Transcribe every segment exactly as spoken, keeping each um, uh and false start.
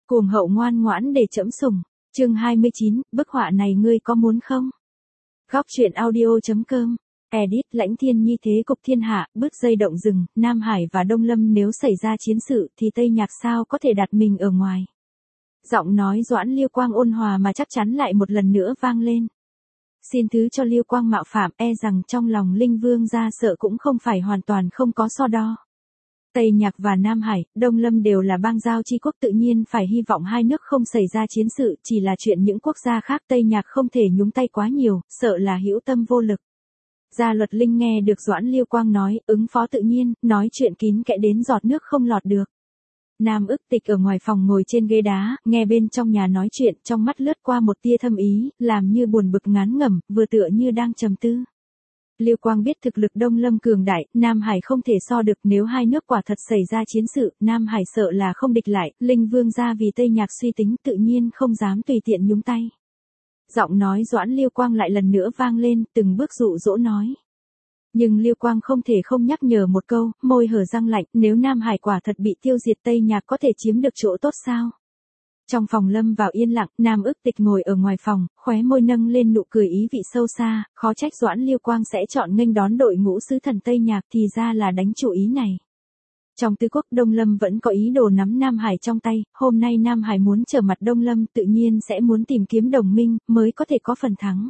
Cuồng hậu ngoan ngoãn để trẫm sủng. Chương hai mươi chín, bức họa này ngươi có muốn không? Góc truyện audio.com. Edit Lãnh Thiên Nhi thế cục thiên hạ, bứt dây động rừng, Nam Hải và Đông Lâm nếu xảy ra chiến sự thì Tây Nhạc sao có thể đặt mình ở ngoài. Giọng nói Doãn Liêu Quang ôn hòa mà chắc chắn lại một lần nữa vang lên. Xin thứ cho Liêu Quang mạo phạm, e rằng trong lòng Linh Vương gia sợ cũng không phải hoàn toàn không có so đo. Tây Nhạc và Nam Hải, Đông Lâm đều là bang giao chi quốc, tự nhiên phải hy vọng hai nước không xảy ra chiến sự, chỉ là chuyện những quốc gia khác Tây Nhạc không thể nhúng tay quá nhiều, sợ là hữu tâm vô lực. Gia Luật Linh nghe được Doãn Liêu Quang nói, ứng phó tự nhiên, nói chuyện kín kẽ đến giọt nước không lọt được. Nam Ức Tịch ở ngoài phòng ngồi trên ghế đá, nghe bên trong nhà nói chuyện, trong mắt lướt qua một tia thâm ý, làm như buồn bực ngán ngẩm, vừa tựa như đang trầm tư. Liêu Quang biết thực lực Đông Lâm cường đại, Nam Hải không thể so được, nếu hai nước quả thật xảy ra chiến sự, Nam Hải sợ là không địch lại, Linh Vương gia vì Tây Nhạc suy tính tự nhiên không dám tùy tiện nhúng tay. Giọng nói Doãn Liêu Quang lại lần nữa vang lên, từng bước dụ dỗ nói. Nhưng Liêu Quang không thể không nhắc nhở một câu, môi hở răng lạnh, nếu Nam Hải quả thật bị tiêu diệt Tây Nhạc có thể chiếm được chỗ tốt sao? Trong phòng lâm vào yên lặng, Nam Ức Tịch ngồi ở ngoài phòng, khóe môi nâng lên nụ cười ý vị sâu xa, khó trách Doãn Liêu Quang sẽ chọn nghênh đón đội ngũ sứ thần Tây Nhạc, thì ra là đánh chủ ý này. Trong tứ quốc Đông Lâm vẫn có ý đồ nắm Nam Hải trong tay, hôm nay Nam Hải muốn trở mặt Đông Lâm tự nhiên sẽ muốn tìm kiếm đồng minh, mới có thể có phần thắng.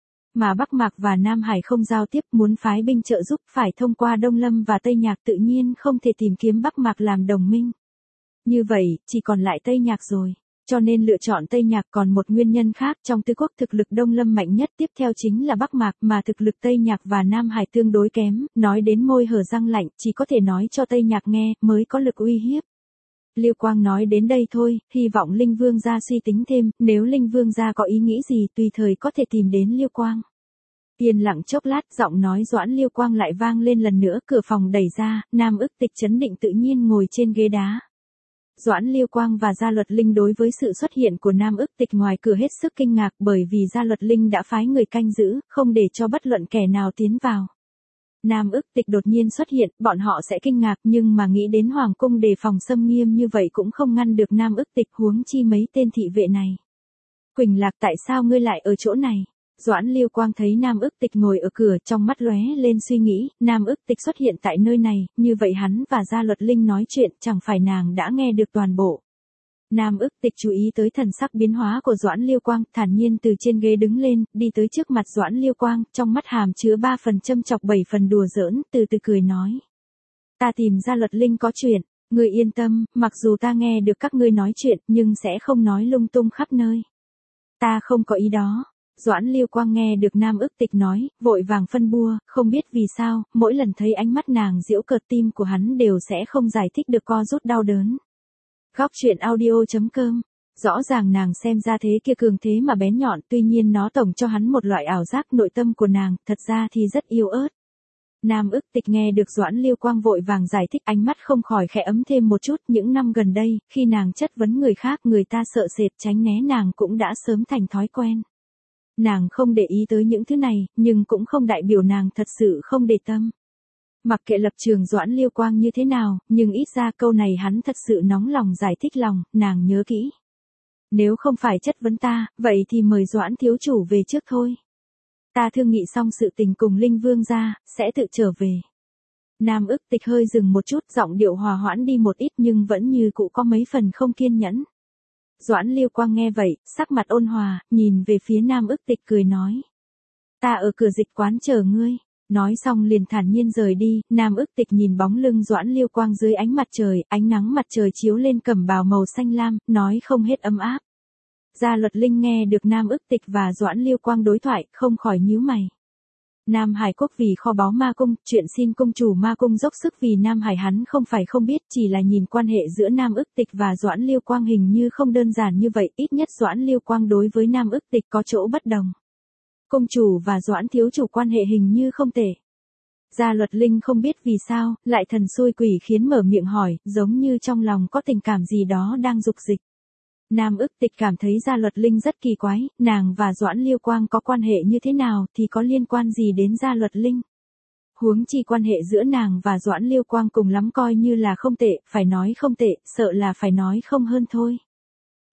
Mà Bắc Mạc và Nam Hải không giao tiếp, muốn phái binh trợ giúp phải thông qua Đông Lâm và Tây Nhạc, tự nhiên không thể tìm kiếm Bắc Mạc làm đồng minh. Như vậy, chỉ còn lại Tây Nhạc rồi. Cho nên lựa chọn Tây Nhạc còn một nguyên nhân khác, trong tứ quốc thực lực Đông Lâm mạnh nhất, tiếp theo chính là Bắc Mạc, mà thực lực Tây Nhạc và Nam Hải tương đối kém, nói đến môi hở răng lạnh, chỉ có thể nói cho Tây Nhạc nghe, mới có lực uy hiếp. Liêu Quang nói đến đây thôi, hy vọng Linh Vương gia suy tính thêm, nếu Linh Vương gia có ý nghĩ gì tùy thời có thể tìm đến Liêu Quang. Yên lặng chốc lát, giọng nói Doãn Liêu Quang lại vang lên lần nữa, cửa phòng đẩy ra, Nam Ức Tịch trấn định tự nhiên ngồi trên ghế đá. Doãn Liêu Quang và Gia Luật Linh đối với sự xuất hiện của Nam Ức Tịch ngoài cửa hết sức kinh ngạc, bởi vì Gia Luật Linh đã phái người canh giữ, không để cho bất luận kẻ nào tiến vào. Nam Ức Tịch đột nhiên xuất hiện, bọn họ sẽ kinh ngạc, nhưng mà nghĩ đến Hoàng cung đề phòng xâm nghiêm như vậy cũng không ngăn được Nam Ức Tịch, huống chi mấy tên thị vệ này. Quỳnh Lạc, tại sao ngươi lại ở chỗ này? Doãn Liêu Quang thấy Nam Ức Tịch ngồi ở cửa, trong mắt lóe lên suy nghĩ, Nam Ức Tịch xuất hiện tại nơi này, như vậy hắn và Gia Luật Linh nói chuyện, chẳng phải nàng đã nghe được toàn bộ. Nam Ức Tịch chú ý tới thần sắc biến hóa của Doãn Liêu Quang, thản nhiên từ trên ghế đứng lên, đi tới trước mặt Doãn Liêu Quang, trong mắt hàm chứa ba phần châm chọc bảy phần đùa giỡn, từ từ cười nói. Ta tìm Gia Luật Linh có chuyện, ngươi yên tâm, mặc dù ta nghe được các ngươi nói chuyện, nhưng sẽ không nói lung tung khắp nơi. Ta không có ý đó. Doãn Liêu Quang nghe được Nam Ức Tịch nói, vội vàng phân bua, không biết vì sao, mỗi lần thấy ánh mắt nàng giễu cợt tim của hắn đều sẽ không giải thích được co rút đau đớn. Góc truyện audio.com. Rõ ràng nàng xem ra thế kia cường thế mà bén nhọn, tuy nhiên nó tổng cho hắn một loại ảo giác, nội tâm của nàng, thật ra thì rất yếu ớt. Nam Ức Tịch nghe được Doãn Liêu Quang vội vàng giải thích, ánh mắt không khỏi khẽ ấm thêm một chút, những năm gần đây, khi nàng chất vấn người khác, người ta sợ sệt tránh né nàng cũng đã sớm thành thói quen. Nàng không để ý tới những thứ này, nhưng cũng không đại biểu nàng thật sự không để tâm. Mặc kệ lập trường Doãn Liêu Quang như thế nào, nhưng ít ra câu này hắn thật sự nóng lòng giải thích lòng, nàng nhớ kỹ. Nếu không phải chất vấn ta, vậy thì mời Doãn thiếu chủ về trước thôi. Ta thương nghị xong sự tình cùng Linh Vương gia, sẽ tự trở về. Nam Ức Tịch hơi dừng một chút, giọng điệu hòa hoãn đi một ít nhưng vẫn như cũ có mấy phần không kiên nhẫn. Doãn Liêu Quang nghe vậy, sắc mặt ôn hòa, nhìn về phía Nam Ức Tịch cười nói. Ta ở cửa dịch quán chờ ngươi. Nói xong liền thản nhiên rời đi, Nam Ức Tịch nhìn bóng lưng Doãn Liêu Quang dưới ánh mặt trời, ánh nắng mặt trời chiếu lên cẩm bào màu xanh lam, nói không hết ấm áp. Gia Luật Linh nghe được Nam Ức Tịch và Doãn Liêu Quang đối thoại, không khỏi nhíu mày. Nam Hải quốc vì kho báu ma cung, chuyện xin cung chủ ma cung dốc sức vì Nam Hải hắn không phải không biết, chỉ là nhìn quan hệ giữa Nam Ức Tịch và Doãn Liêu Quang hình như không đơn giản như vậy, ít nhất Doãn Liêu Quang đối với Nam Ức Tịch có chỗ bất đồng. Cung chủ và Doãn thiếu chủ quan hệ hình như không tệ. Gia Luật Linh không biết vì sao, lại thần xui quỷ khiến mở miệng hỏi, giống như trong lòng có tình cảm gì đó đang dục dịch. Nam Ức Tịch cảm thấy Gia Luật Linh rất kỳ quái, nàng và Doãn Liêu Quang có quan hệ như thế nào thì có liên quan gì đến Gia Luật Linh. Huống chi quan hệ giữa nàng và Doãn Liêu Quang cùng lắm coi như là không tệ, phải nói không tệ, sợ là phải nói không hơn thôi.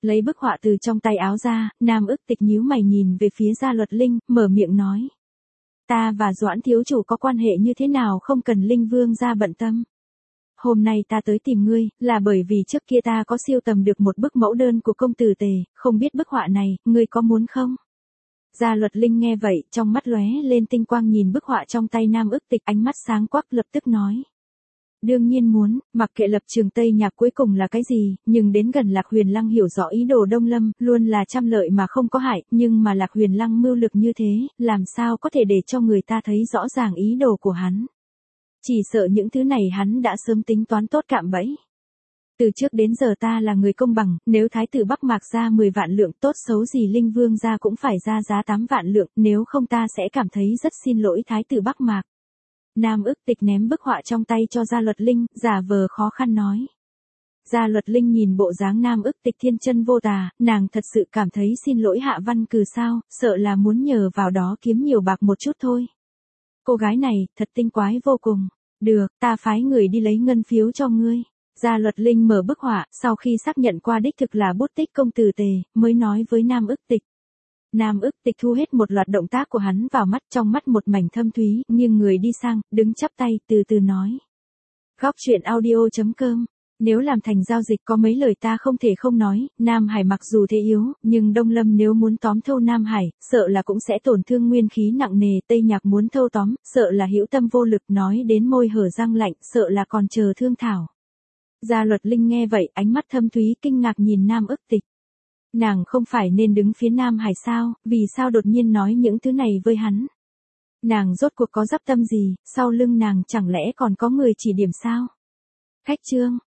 Lấy bức họa từ trong tay áo ra, Nam ức tịch nhíu mày nhìn về phía Gia Luật Linh, mở miệng nói. Ta và Doãn thiếu chủ có quan hệ như thế nào không cần Linh Vương ra bận tâm. Hôm nay ta tới tìm ngươi, là bởi vì trước kia ta có siêu tầm được một bức mẫu đơn của công tử Tề, không biết bức họa này, ngươi có muốn không? Gia Luật Linh nghe vậy, trong mắt lóe lên tinh quang nhìn bức họa trong tay Nam ức tịch, ánh mắt sáng quắc lập tức nói. Đương nhiên muốn, mặc kệ lập trường Tây Nhạc cuối cùng là cái gì, nhưng đến gần Lạc Huyền Lăng hiểu rõ ý đồ Đông Lâm, luôn là trăm lợi mà không có hại, nhưng mà Lạc Huyền Lăng mưu lược như thế, làm sao có thể để cho người ta thấy rõ ràng ý đồ của hắn. Chỉ sợ những thứ này hắn đã sớm tính toán tốt cạm bẫy. Từ trước đến giờ ta là người công bằng, nếu Thái tử Bắc Mạc ra mười vạn lượng tốt xấu gì Linh Vương ra cũng phải ra giá tám vạn lượng, nếu không ta sẽ cảm thấy rất xin lỗi Thái tử Bắc Mạc. Nam ức tịch ném bức họa trong tay cho Gia Luật Linh, giả vờ khó khăn nói. Gia Luật Linh nhìn bộ dáng Nam ức tịch thiên chân vô tà, nàng thật sự cảm thấy xin lỗi Hạ Văn Cừ sao, sợ là muốn nhờ vào đó kiếm nhiều bạc một chút thôi. Cô gái này, thật tinh quái vô cùng. Được, ta phái người đi lấy ngân phiếu cho ngươi. Gia Luật Linh mở bức họa, sau khi xác nhận qua đích thực là bút tích công tử Tề, mới nói với Nam ức tịch. Nam ức tịch thu hết một loạt động tác của hắn vào mắt, trong mắt một mảnh thâm thúy, nhưng người đi sang, đứng chắp tay, từ từ nói. Góc truyện audio chấm com. Nếu làm thành giao dịch có mấy lời ta không thể không nói, Nam Hải mặc dù thế yếu, nhưng Đông Lâm nếu muốn tóm thâu Nam Hải, sợ là cũng sẽ tổn thương nguyên khí nặng nề, Tây Nhạc muốn thâu tóm, sợ là hữu tâm vô lực, nói đến môi hở răng lạnh, sợ là còn chờ thương thảo. Gia Luật Linh nghe vậy, ánh mắt thâm thúy kinh ngạc nhìn Nam ức tịch. Nàng không phải nên đứng phía Nam Hải sao, vì sao đột nhiên nói những thứ này với hắn? Nàng rốt cuộc có dắp tâm gì, sau lưng nàng chẳng lẽ còn có người chỉ điểm sao? Khách chương